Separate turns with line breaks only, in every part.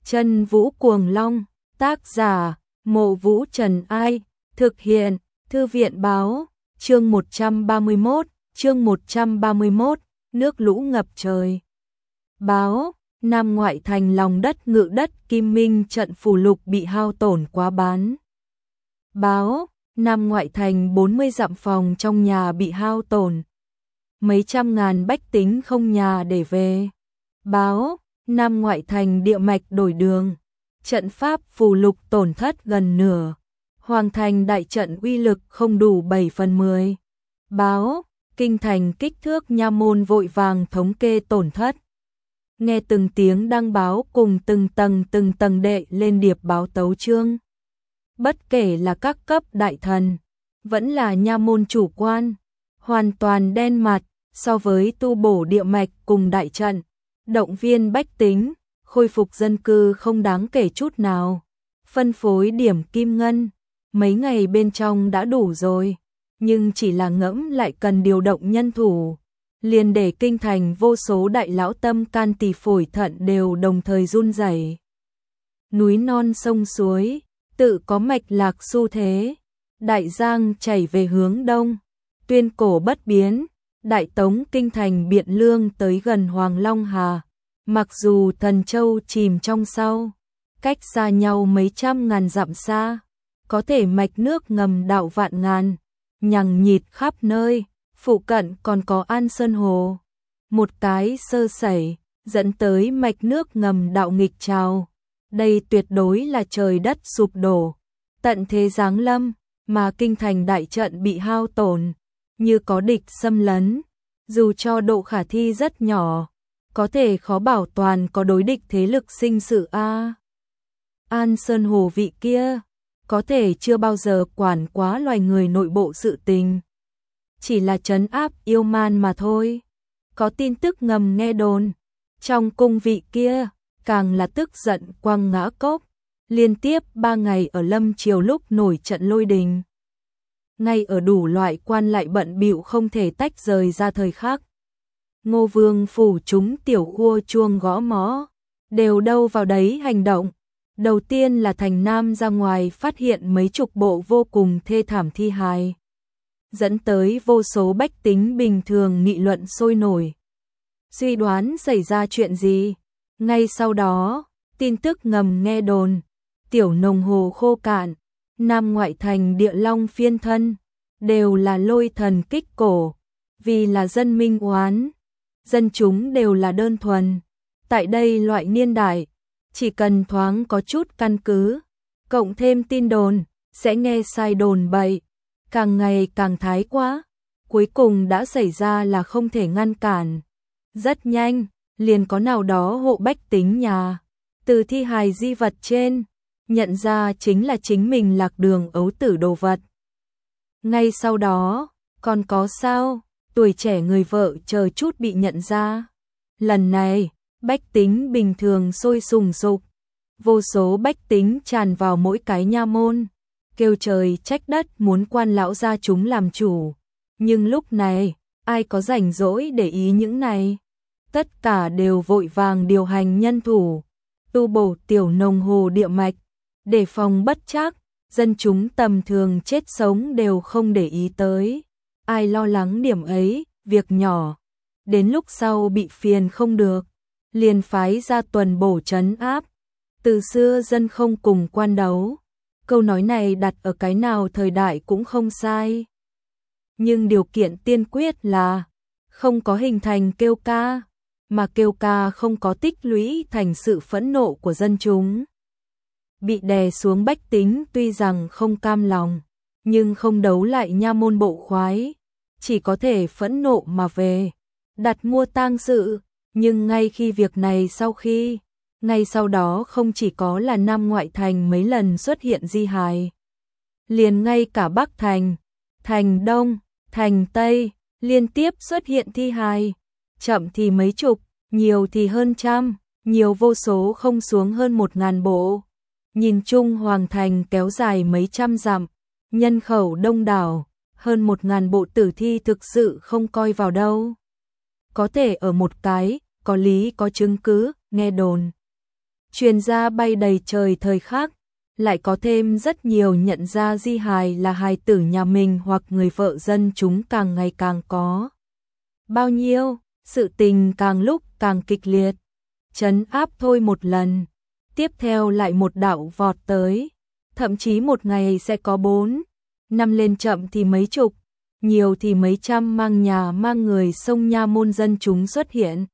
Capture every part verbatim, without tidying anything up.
Chân Vũ Cuồng Long, tác giả, Mộ Vũ Trần Ai, thực hiện, Thư viện Báo, chương một trăm ba mươi mốt, chương một trăm ba mươi mốt, nước lũ ngập trời. Báo, Nam ngoại thành lòng đất ngự đất Kim Minh trận phù lục bị hao tổn quá bán. Báo, Nam ngoại thành bốn mươi dặm phòng trong nhà bị hao tổn. Mấy trăm ngàn bách tính không nhà để về. Báo, Nam ngoại thành địa mạch đổi đường. Trận pháp phù lục tổn thất gần nửa. Hoàng thành đại trận uy lực không đủ bảy phần mười. Báo, kinh thành kích thước nha môn vội vàng thống kê tổn thất. Nghe từng tiếng đăng báo cùng từng tầng từng tầng đệ lên điệp báo tấu chương. Bất kể là các cấp đại thần, vẫn là nha môn chủ quan, hoàn toàn đen mặt so với tu bổ địa mạch cùng đại trận, động viên bách tính, khôi phục dân cư không đáng kể chút nào. Phân phối điểm kim ngân, mấy ngày bên trong đã đủ rồi, nhưng chỉ là ngẫm lại cần điều động nhân thủ. Liền để kinh thành vô số đại lão tâm can tỳ phổi thận đều đồng thời run rẩy. Núi non sông suối, tự có mạch lạc xu thế. Đại Giang chảy về hướng đông, tuyên cổ bất biến, đại tống kinh thành Biện Lương tới gần Hoàng Long Hà. Mặc dù Thần Châu chìm trong sau, cách xa nhau mấy trăm ngàn dặm xa, có thể mạch nước ngầm đạo vạn ngàn, nhằng nhịt khắp nơi. Phụ cận còn có An Sơn Hồ, một cái sơ sẩy, dẫn tới mạch nước ngầm đạo nghịch trào. Đây tuyệt đối là trời đất sụp đổ, tận thế giáng lâm, mà kinh thành đại trận bị hao tổn, như có địch xâm lấn. Dù cho độ khả thi rất nhỏ, có thể khó bảo toàn có đối địch thế lực sinh sự a. An Sơn Hồ vị kia, có thể chưa bao giờ quản quá loài người nội bộ sự tình. Chỉ là trấn áp yêu man mà thôi. Có tin tức ngầm nghe đồn, trong cung vị kia, càng là tức giận quăng ngã cốc, liên tiếp ba ngày ở Lâm Triều lúc nổi trận lôi đình. Ngay ở đủ loại quan lại bận bịu không thể tách rời ra thời khắc. Ngô Vương phủ chúng tiểu khua chuông gõ mõ, đều đâu vào đấy hành động. Đầu tiên là thành Nam ra ngoài phát hiện mấy chục bộ vô cùng thê thảm thi hài, dẫn tới vô số bách tính bình thường nghị luận sôi nổi. Suy đoán xảy ra chuyện gì? Ngay sau đó, tin tức ngầm nghe đồn, tiểu nồng hồ khô cạn, Nam ngoại thành địa long phiên thân, đều là lôi thần kích cổ, vì là dân minh oán, dân chúng đều là đơn thuần. Tại đây loại niên đại, chỉ cần thoáng có chút căn cứ, cộng thêm tin đồn, sẽ nghe sai đồn bậy. Càng ngày càng thái quá, cuối cùng đã xảy ra là không thể ngăn cản. Rất nhanh, liền có nào đó hộ bách tính nhà, từ thi hài di vật trên, nhận ra chính là chính mình lạc đường ấu tử đồ vật. Ngay sau đó, còn có sao, tuổi trẻ người vợ chờ chút bị nhận ra. Lần này, bách tính bình thường sôi sùng sục, vô số bách tính tràn vào mỗi cái nha môn, kêu trời trách đất muốn quan lão gia chúng làm chủ. Nhưng lúc này, ai có rảnh rỗi để ý những này? Tất cả đều vội vàng điều hành nhân thủ, tu bổ tiểu nồng hồ địa mạch, để phòng bất trắc, dân chúng tầm thường chết sống đều không để ý tới. Ai lo lắng điểm ấy, việc nhỏ, đến lúc sau bị phiền không được, liền phái ra tuần bổ trấn áp. Từ xưa dân không cùng quan đấu, câu nói này đặt ở cái nào thời đại cũng không sai. Nhưng điều kiện tiên quyết là không có hình thành kêu ca, mà kêu ca không có tích lũy thành sự phẫn nộ của dân chúng. Bị đè xuống bách tính tuy rằng không cam lòng, nhưng không đấu lại nha môn bộ khoái, chỉ có thể phẫn nộ mà về, đặt mua tang sự. Nhưng ngay khi việc này sau khi, ngay sau đó không chỉ có là Nam ngoại thành mấy lần xuất hiện di hài, liền ngay cả Bắc thành, thành Đông, thành Tây, liên tiếp xuất hiện thi hài, chậm thì mấy chục, nhiều thì hơn trăm, nhiều vô số không xuống hơn một ngàn bộ. Nhìn chung hoàng thành kéo dài mấy trăm dặm, nhân khẩu đông đảo, hơn một ngàn bộ tử thi thực sự không coi vào đâu. Có thể ở một cái, có lý có chứng cứ, nghe đồn. truyền ra bay đầy trời. Thời khắc lại có thêm rất nhiều nhận ra Di Hài là hài tử nhà mình hoặc người vợ. Dân chúng càng ngày càng có bao nhiêu, sự tình càng lúc càng kịch liệt. Trấn áp thôi một lần, tiếp theo lại một đạo vọt tới, thậm chí một ngày sẽ có bốn, năm, lên chậm thì mấy chục, nhiều thì mấy trăm mang nhà mang người sông nha môn dân chúng xuất hiện.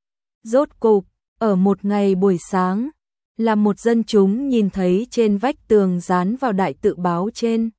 Rốt cục, ở một ngày buổi sáng, là một dân chúng nhìn thấy trên vách tường dán vào đại tự báo trên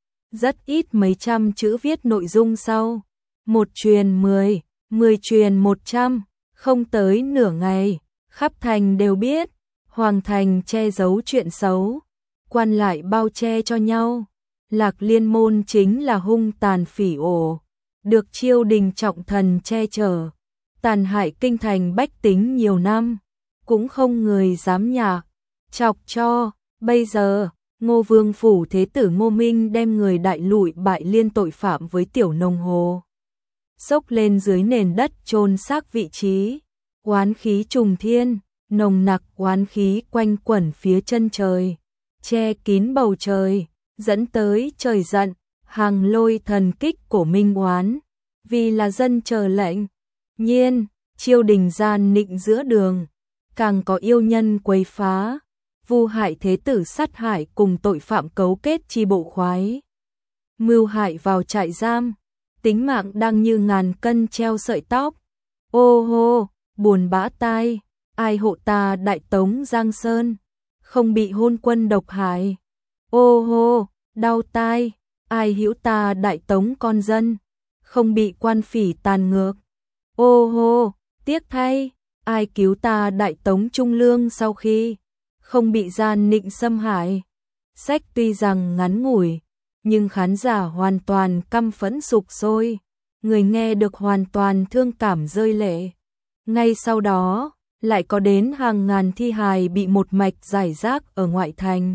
rất ít mấy trăm chữ viết nội dung sau: một truyền mười, mười truyền một trăm. Không tới nửa ngày, khắp thành đều biết, Hoàng thành che giấu chuyện xấu, quan lại bao che cho nhau. Lạc Liên môn chính là hung tàn phỉ ổ, được triều đình trọng thần che chở, tàn hại kinh thành bách tính nhiều năm, cũng không người dám nhạc chọc cho. Bây giờ, Ngô Vương phủ thế tử Ngô Minh đem người đại lụi bại liên tội phạm với tiểu nông hồ xốc lên dưới nền đất chôn xác vị trí. Oán khí trùng thiên, nồng nặc oán khí quanh quẩn phía chân trời, che kín bầu trời, dẫn tới trời giận, hàng lôi thần kích của minh oán, vì là dân chờ lệnh. Nhiên, triều đình gian nịnh giữa đường, càng có yêu nhân quấy phá, vu hại thế tử, sát hại cùng tội phạm cấu kết chi bộ khoái, mưu hại vào trại giam, tính mạng đang như ngàn cân treo sợi tóc. Ô hô, buồn bã tai, ai hộ ta đại tống Giang Sơn, không bị hôn quân độc hại. Ô hô, đau tai, ai hữu ta đại tống con dân, không bị quan phỉ tàn ngược. Ô hô, tiếc thay, ai cứu ta đại tống trung lương sau khi không bị gian nịnh xâm hại. Sách tuy rằng ngắn ngủi, nhưng khán giả hoàn toàn căm phẫn sục sôi, người nghe được hoàn toàn thương cảm rơi lệ. Ngay sau đó, lại có đến hàng ngàn thi hài bị một mạch rải rác ở ngoại thành.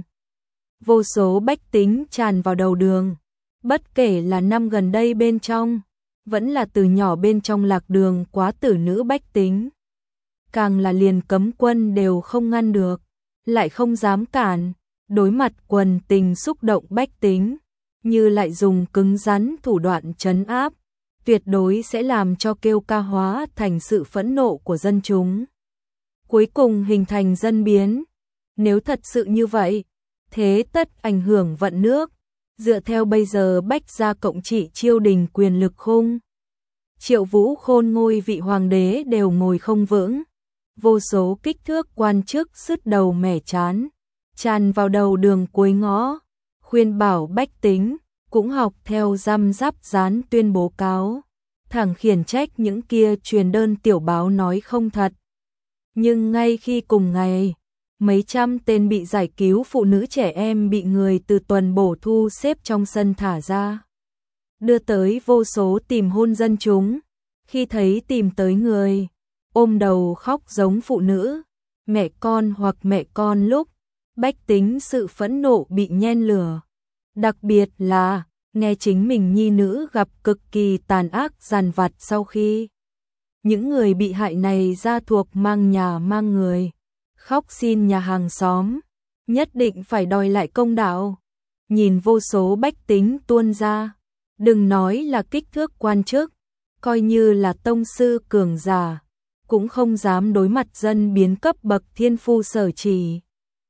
Vô số bách tính tràn vào đầu đường, bất kể là năm gần đây bên trong, vẫn là từ nhỏ bên trong lạc đường quá tử nữ bách tính. Càng là liền cấm quân đều không ngăn được, lại không dám cản, đối mặt quần tình xúc động bách tính, như lại dùng cứng rắn thủ đoạn trấn áp, tuyệt đối sẽ làm cho kêu ca hóa thành sự phẫn nộ của dân chúng. Cuối cùng hình thành dân biến. Nếu thật sự như vậy, thế tất ảnh hưởng vận nước. Dựa theo bây giờ bách gia cộng trị triều đình quyền lực khung, Triệu Vũ khôn ngôi vị hoàng đế đều ngồi không vững. Vô số kích thước quan chức sứt đầu mẻ chán, tràn vào đầu đường cuối ngõ, khuyên bảo bách tính, cũng học theo răm rắp dán tuyên bố cáo, thẳng khiển trách những kia truyền đơn tiểu báo nói không thật. Nhưng ngay khi cùng ngày, mấy trăm tên bị giải cứu phụ nữ trẻ em bị người từ tuần bổ thu xếp trong sân thả ra, đưa tới vô số tìm hôn dân chúng. Khi thấy tìm tới người, ôm đầu khóc giống phụ nữ, mẹ con hoặc mẹ con lúc, bách tính sự phẫn nộ bị nhen lửa. Đặc biệt là, nghe chính mình nhi nữ gặp cực kỳ tàn ác giàn vặt sau khi những người bị hại này ra thuộc mang nhà mang người, khóc xin nhà hàng xóm, nhất định phải đòi lại công đạo. Nhìn vô số bách tính tuôn ra, đừng nói là kích thước quan chức, coi như là tông sư cường giả, cũng không dám đối mặt dân biến cấp bậc thiên phu sở chỉ.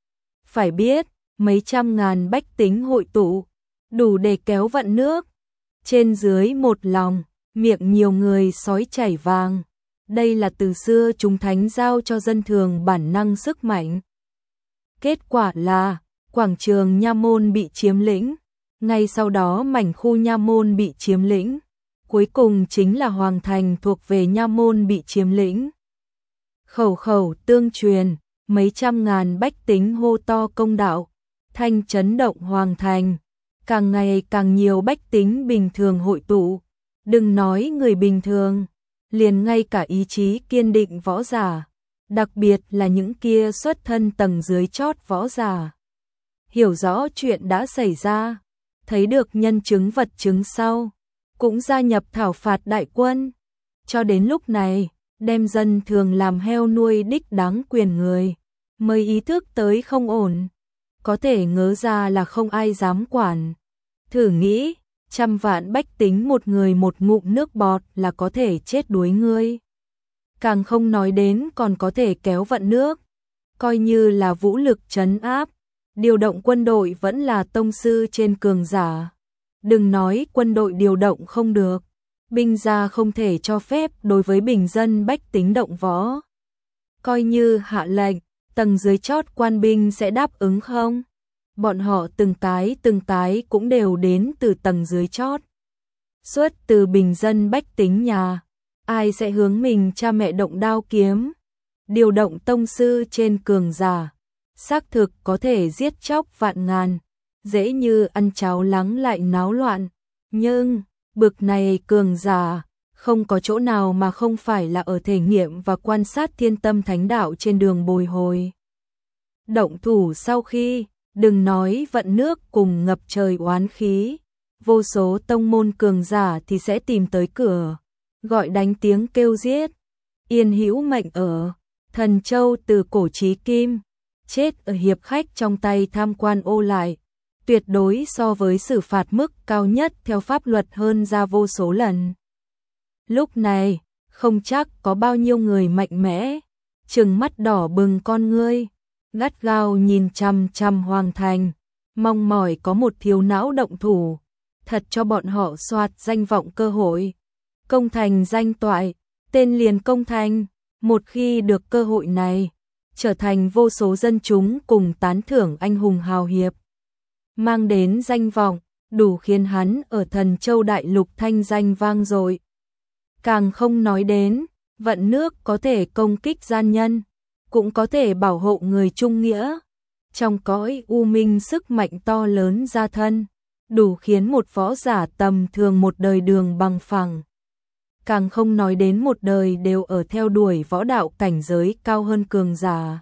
Phải biết, mấy trăm ngàn bách tính hội tụ, đủ để kéo vận nước. Trên dưới một lòng, miệng nhiều người sói chảy vàng. Đây là từ xưa chúng thánh giao cho dân thường bản năng sức mạnh. Kết quả là, quảng trường Nha Môn bị chiếm lĩnh. Ngay sau đó mảnh khu Nha Môn bị chiếm lĩnh. Cuối cùng chính là Hoàng thành thuộc về Nha Môn bị chiếm lĩnh. Khẩu khẩu tương truyền, mấy trăm ngàn bách tính hô to công đạo, thanh chấn động Hoàng thành. Càng ngày càng nhiều bách tính bình thường hội tụ, đừng nói người bình thường, liền ngay cả ý chí kiên định võ giả, đặc biệt là những kia xuất thân tầng dưới chót võ giả. Hiểu rõ chuyện đã xảy ra, thấy được nhân chứng vật chứng sau, cũng gia nhập thảo phạt đại quân. Cho đến lúc này, đem dân thường làm heo nuôi đích đáng quyền người, mới ý thức tới không ổn. Có thể ngớ ra là không ai dám quản. Thử nghĩ, trăm vạn bách tính một người một ngụm nước bọt là có thể chết đuối ngươi. Càng không nói đến còn có thể kéo vận nước. Coi như là vũ lực trấn áp, điều động quân đội vẫn là tông sư trên cường giả. Đừng nói quân đội điều động không được, binh gia không thể cho phép đối với bình dân bách tính động võ. Coi như hạ lệnh, tầng dưới chót quan binh sẽ đáp ứng không? Bọn họ từng cái từng cái cũng đều đến từ tầng dưới chót. Xuất từ bình dân bách tính nhà, ai sẽ hướng mình cha mẹ động đao kiếm? Điều động tông sư trên cường giả, xác thực có thể giết chóc vạn ngàn, dễ như ăn cháo lắng lại náo loạn. Nhưng, bực này cường giả, không có chỗ nào mà không phải là ở thể nghiệm và quan sát thiên tâm thánh đạo trên đường bồi hồi. Động thủ sau khi, đừng nói vận nước cùng ngập trời oán khí, vô số tông môn cường giả thì sẽ tìm tới cửa, gọi đánh tiếng kêu giết. Yên hữu mệnh ở, Thần Châu từ cổ chí kim, chết ở hiệp khách trong tay tham quan ô lại, tuyệt đối so với xử phạt mức cao nhất theo pháp luật hơn ra vô số lần. Lúc này, không chắc có bao nhiêu người mạnh mẽ, trừng mắt đỏ bừng con ngươi, gắt gao nhìn chằm chằm hoàng thành, mong mỏi có một thiếu não động thủ, thật cho bọn họ soạt danh vọng cơ hội. Công thành danh toại, tên liền công thành, một khi được cơ hội này, trở thành vô số dân chúng cùng tán thưởng anh hùng hào hiệp, mang đến danh vọng, đủ khiến hắn ở Thần Châu đại lục thanh danh vang dội. Càng không nói đến, vận nước có thể công kích gian nhân, cũng có thể bảo hộ người trung nghĩa. Trong cõi u minh sức mạnh to lớn ra thân, đủ khiến một võ giả tầm thường một đời đường bằng phẳng. Càng không nói đến một đời đều ở theo đuổi võ đạo cảnh giới cao hơn cường giả.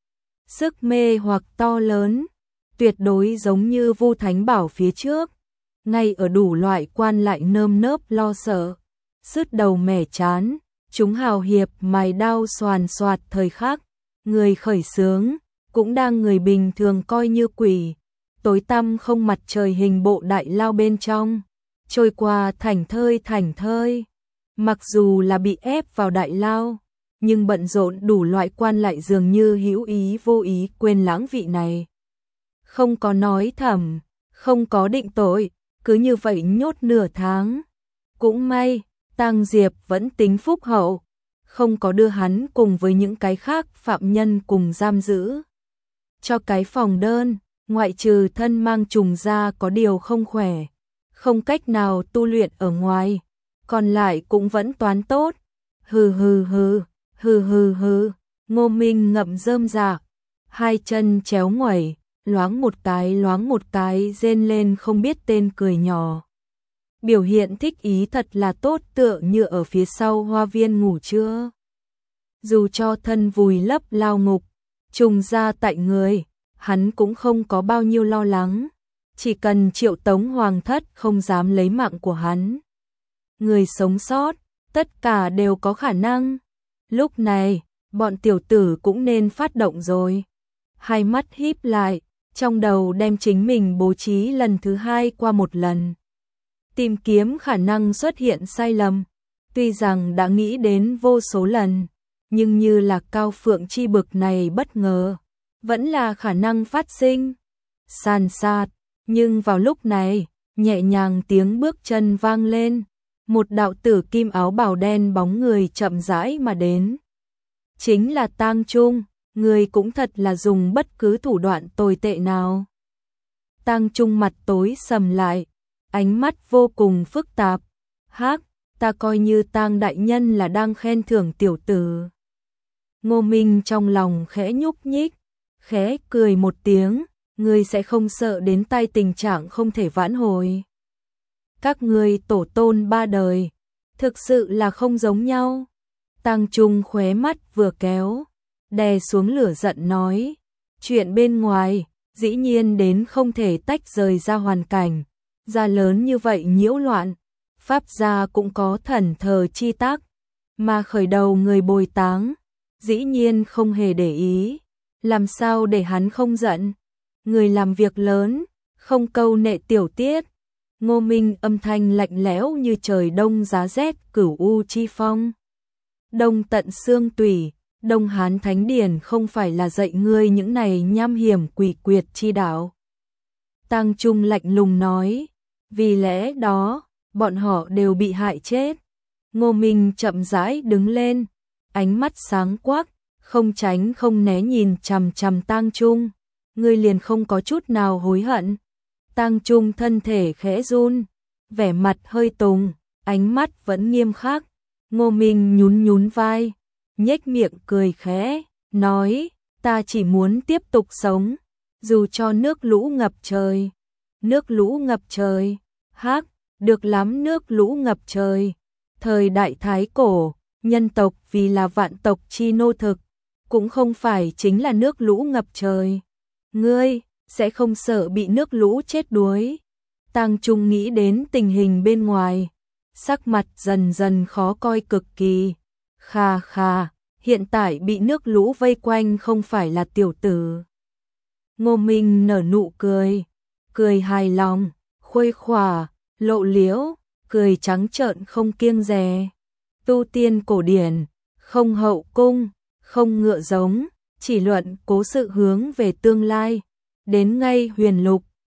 Sức mê hoặc to lớn, tuyệt đối giống như Vu Thánh Bảo phía trước, ngay ở đủ loại quan lại nơm nớp lo sợ, sứt đầu mẻ chán, chúng hào hiệp mài đao xoàn xoạt thời khắc, người khởi xướng, cũng đang người bình thường coi như quỷ, tối tăm không mặt trời hình bộ đại lao bên trong, trôi qua thảnh thơi thảnh thơi. Mặc dù là bị ép vào đại lao, nhưng bận rộn đủ loại quan lại dường như hữu ý vô ý quên lãng vị này. Không có nói thầm, không có định tội, cứ như vậy nhốt nửa tháng. Cũng may, Tang Diệp vẫn tính phúc hậu, không có đưa hắn cùng với những cái khác phạm nhân cùng giam giữ. Cho cái phòng đơn, ngoại trừ thân mang trùng ra có điều không khỏe, không cách nào tu luyện ở ngoài, còn lại cũng vẫn toán tốt. Hừ hừ hừ, hừ hừ hừ, Ngô Minh ngậm rơm rạ, hai chân chéo ngoẩy, loáng một cái loáng một cái rên lên không biết tên cười nhỏ. Biểu hiện thích ý thật là tốt, tựa như ở phía sau hoa viên ngủ trưa. Dù cho thân vùi lấp lao ngục, trùng ra tại người, hắn cũng không có bao nhiêu lo lắng. Chỉ cần Triệu Tống Hoàng thất không dám lấy mạng của hắn. Người sống sót, tất cả đều có khả năng. Lúc này, bọn tiểu tử cũng nên phát động rồi. Hai mắt híp lại, trong đầu đem chính mình bố trí lần thứ hai qua một lần. Tìm kiếm khả năng xuất hiện sai lầm. Tuy rằng đã nghĩ đến vô số lần, nhưng như là Cao Phượng chi bực này bất ngờ, vẫn là khả năng phát sinh. Sàn sạt, nhưng vào lúc này, nhẹ nhàng tiếng bước chân vang lên. Một đạo tử kim áo bào đen bóng người chậm rãi mà đến. Chính là Tang Trung, người cũng thật là dùng bất cứ thủ đoạn tồi tệ nào. Tang Trung mặt tối sầm lại, ánh mắt vô cùng phức tạp. Hắc, ta coi như Tang đại nhân là đang khen thưởng tiểu tử. Ngô Minh trong lòng khẽ nhúc nhích, khẽ cười một tiếng, ngươi sẽ không sợ đến tay tình trạng không thể vãn hồi. Các ngươi tổ tôn ba đời, thực sự là không giống nhau. Tang Trung khóe mắt vừa kéo, đè xuống lửa giận nói, chuyện bên ngoài, dĩ nhiên đến không thể tách rời ra hoàn cảnh, gia lớn như vậy nhiễu loạn, pháp gia cũng có thần thờ chi tác, mà khởi đầu người bồi táng, dĩ nhiên không hề để ý, làm sao để hắn không giận? Người làm việc lớn, không câu nệ tiểu tiết. Ngô Minh âm thanh lạnh lẽo như trời đông giá rét cửu u chi phong. Đông tận xương tủy, Đông Hán Thánh Điển không phải là dạy ngươi những này nham hiểm quỷ quyệt chi đạo. Tang Trung lạnh lùng nói, vì lẽ đó, bọn họ đều bị hại chết. Ngô Minh chậm rãi đứng lên, ánh mắt sáng quắc, không tránh không né nhìn chằm chằm Tang Trung, ngươi liền không có chút nào hối hận. Tang Trung thân thể khẽ run, vẻ mặt hơi tùng, ánh mắt vẫn nghiêm khắc. Ngô Minh nhún nhún vai, nhếch miệng cười khẽ, nói, ta chỉ muốn tiếp tục sống, dù cho nước lũ ngập trời. Nước lũ ngập trời, hắc, được lắm nước lũ ngập trời. Thời đại Thái Cổ, nhân tộc vì là vạn tộc chi nô thực, cũng không phải chính là nước lũ ngập trời. Ngươi sẽ không sợ bị nước lũ chết đuối. Tang Trung nghĩ đến tình hình bên ngoài, sắc mặt dần dần khó coi cực kỳ. Khà khà, hiện tại bị nước lũ vây quanh không phải là tiểu tử. Ngô Minh nở nụ cười, cười hài lòng, khuây khỏa, lộ liễu, cười trắng trợn không kiêng dè. Tu tiên cổ điển, không hậu cung, không ngựa giống, chỉ luận cố sự hướng về tương lai. Đến ngay huyền lục,